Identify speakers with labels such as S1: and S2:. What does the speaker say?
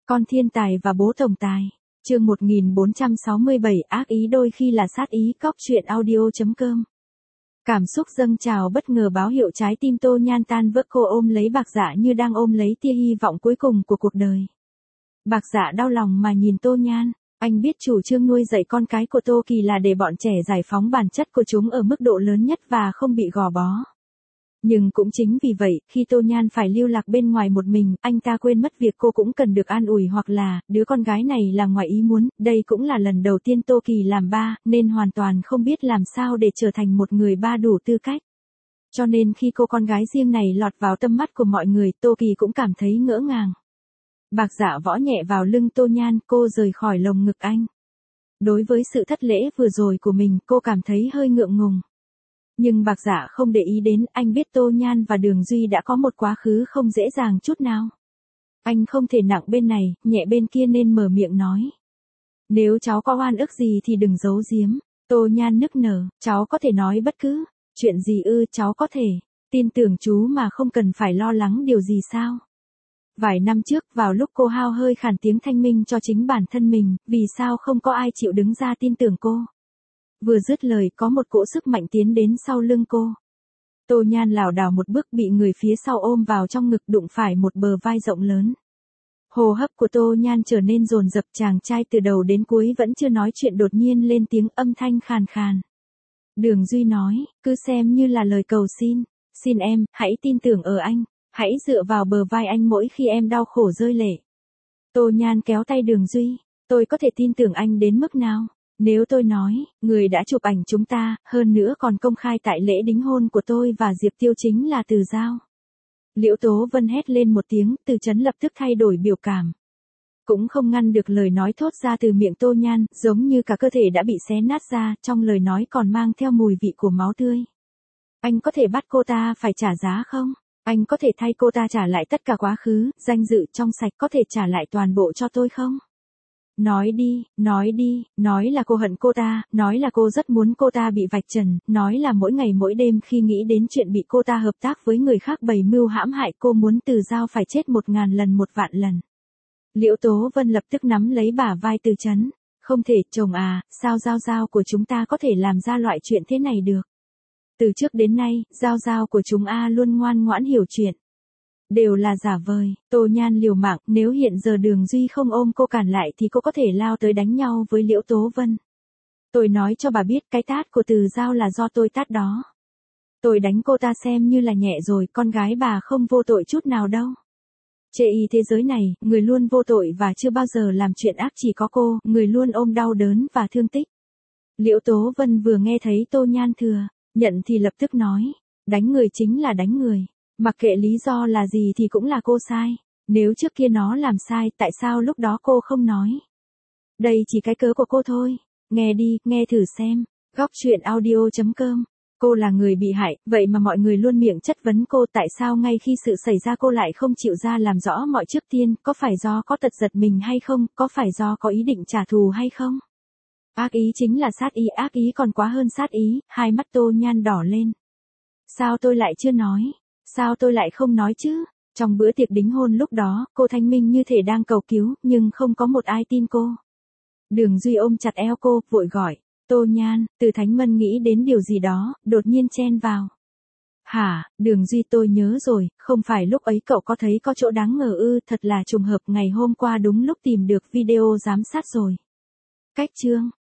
S1: Con thiên tài và bố tổng tài. Chương 1467 ác ý đôi khi là sát ý. Cóc truyện audio.com. Cảm xúc dâng trào bất ngờ báo hiệu trái tim Tô Nhan tan vỡ, cô ôm lấy Bạc Dạ như đang ôm lấy tia hy vọng cuối cùng của cuộc đời. Bạc Dạ đau lòng mà nhìn Tô Nhan, anh biết chủ trương nuôi dạy con cái của Tô Kỳ là để bọn trẻ giải phóng bản chất của chúng ở mức độ lớn nhất và không bị gò bó. Nhưng cũng chính vì vậy, khi Tô Nhan phải lưu lạc bên ngoài một mình, anh ta quên mất việc cô cũng cần được an ủi, hoặc là, đứa con gái này là ngoài ý muốn, đây cũng là lần đầu tiên Tô Kỳ làm ba, nên hoàn toàn không biết làm sao để trở thành một người ba đủ tư cách. Cho nên khi cô con gái riêng này lọt vào tâm mắt của mọi người, Tô Kỳ cũng cảm thấy ngỡ ngàng. Bạc Dạ võ nhẹ vào lưng Tô Nhan, cô rời khỏi lồng ngực anh. Đối với sự thất lễ vừa rồi của mình, cô cảm thấy hơi ngượng ngùng. Nhưng Bạc Dạ không để ý đến, anh biết Tô Nhan và Đường Duy đã có một quá khứ không dễ dàng chút nào. Anh không thể nặng bên này, nhẹ bên kia nên mở miệng nói. Nếu cháu có oan ức gì thì đừng giấu giếm. Tô Nhan nức nở, cháu có thể nói bất cứ chuyện gì cháu có thể tin tưởng chú mà không cần phải lo lắng điều gì sao. Vài năm trước, vào lúc cô hao hơi khản tiếng thanh minh cho chính bản thân mình, vì sao không có ai chịu đứng ra tin tưởng cô. Vừa dứt lời, có một cỗ sức mạnh tiến đến sau lưng cô. Tô Nhan lảo đảo một bước, bị người phía sau ôm vào trong ngực, đụng phải một bờ vai rộng lớn. Hô hấp của Tô Nhan trở nên dồn dập, chàng trai từ đầu đến cuối vẫn chưa nói chuyện đột nhiên lên tiếng, âm thanh khàn khàn. Đường Duy nói, cứ xem như là lời cầu xin. Xin em, hãy tin tưởng ở anh. Hãy dựa vào bờ vai anh mỗi khi em đau khổ rơi lệ. Tô Nhan kéo tay Đường Duy. Tôi có thể tin tưởng anh đến mức nào? Nếu tôi nói, người đã chụp ảnh chúng ta, hơn nữa còn công khai tại lễ đính hôn của tôi và Diệp Tiêu chính là Từ Giao. Liễu Tố Vân hét lên một tiếng, Từ Chấn lập tức thay đổi biểu cảm. Cũng không ngăn được lời nói thốt ra từ miệng Tô Nhan, giống như cả cơ thể đã bị xé nát ra, trong lời nói còn mang theo mùi vị của máu tươi. Anh có thể bắt cô ta phải trả giá không? Anh có thể thay cô ta trả lại tất cả quá khứ, danh dự trong sạch, có thể trả lại toàn bộ cho tôi không? Nói đi, nói là cô hận cô ta, nói là cô rất muốn cô ta bị vạch trần, nói là mỗi ngày mỗi đêm khi nghĩ đến chuyện bị cô ta hợp tác với người khác bày mưu hãm hại cô muốn Từ Giao phải chết 1000 lần 1 vạn lần. Liễu Tố Vân lập tức nắm lấy bả vai Từ Chấn. Không thể, chồng à, sao Giao của chúng ta có thể làm ra loại chuyện thế này được? Từ trước đến nay, Giao của chúng luôn ngoan ngoãn hiểu chuyện. Đều là giả vời. Tô Nhan liều mạng, nếu hiện giờ Đường Duy không ôm cô cản lại thì cô có thể lao tới đánh nhau với Liễu Tố Vân. Tôi nói cho bà biết, cái tát của Từ Giao là do tôi tát đó. Tôi đánh cô ta xem như là nhẹ rồi, con gái bà không vô tội chút nào đâu. Chê y thế giới này, người luôn vô tội và chưa bao giờ làm chuyện ác chỉ có cô, người luôn ôm đau đớn và thương tích. Liễu Tố Vân vừa nghe thấy Tô Nhan thừa nhận thì lập tức nói, đánh người chính là đánh người. Mặc kệ lý do là gì thì cũng là cô sai. Nếu trước kia nó làm sai, tại sao lúc đó cô không nói? Đây chỉ cái cớ của cô thôi. Nghe đi, nghe thử xem. Góc truyện audio.com. Cô là người bị hại, vậy mà mọi người luôn miệng chất vấn cô, tại sao ngay khi sự xảy ra cô lại không chịu ra làm rõ mọi trước tiên, có phải do có tật giật mình hay không, có phải do có ý định trả thù hay không? Ác ý chính là sát ý, ác ý còn quá hơn sát ý, hai mắt Tô Nhan đỏ lên. Sao tôi lại chưa nói? Sao tôi lại không nói chứ? Trong bữa tiệc đính hôn lúc đó, cô thanh minh như thể đang cầu cứu, nhưng không có một ai tin cô. Đường Duy ôm chặt eo cô, vội gọi, Tô Nhan. Từ Thánh Mân nghĩ đến điều gì đó, đột nhiên chen vào. Hả, Đường Duy, tôi nhớ rồi, không phải lúc ấy cậu có thấy có chỗ đáng ngờ thật là trùng hợp, ngày hôm qua đúng lúc tìm được video giám sát rồi. Cách chương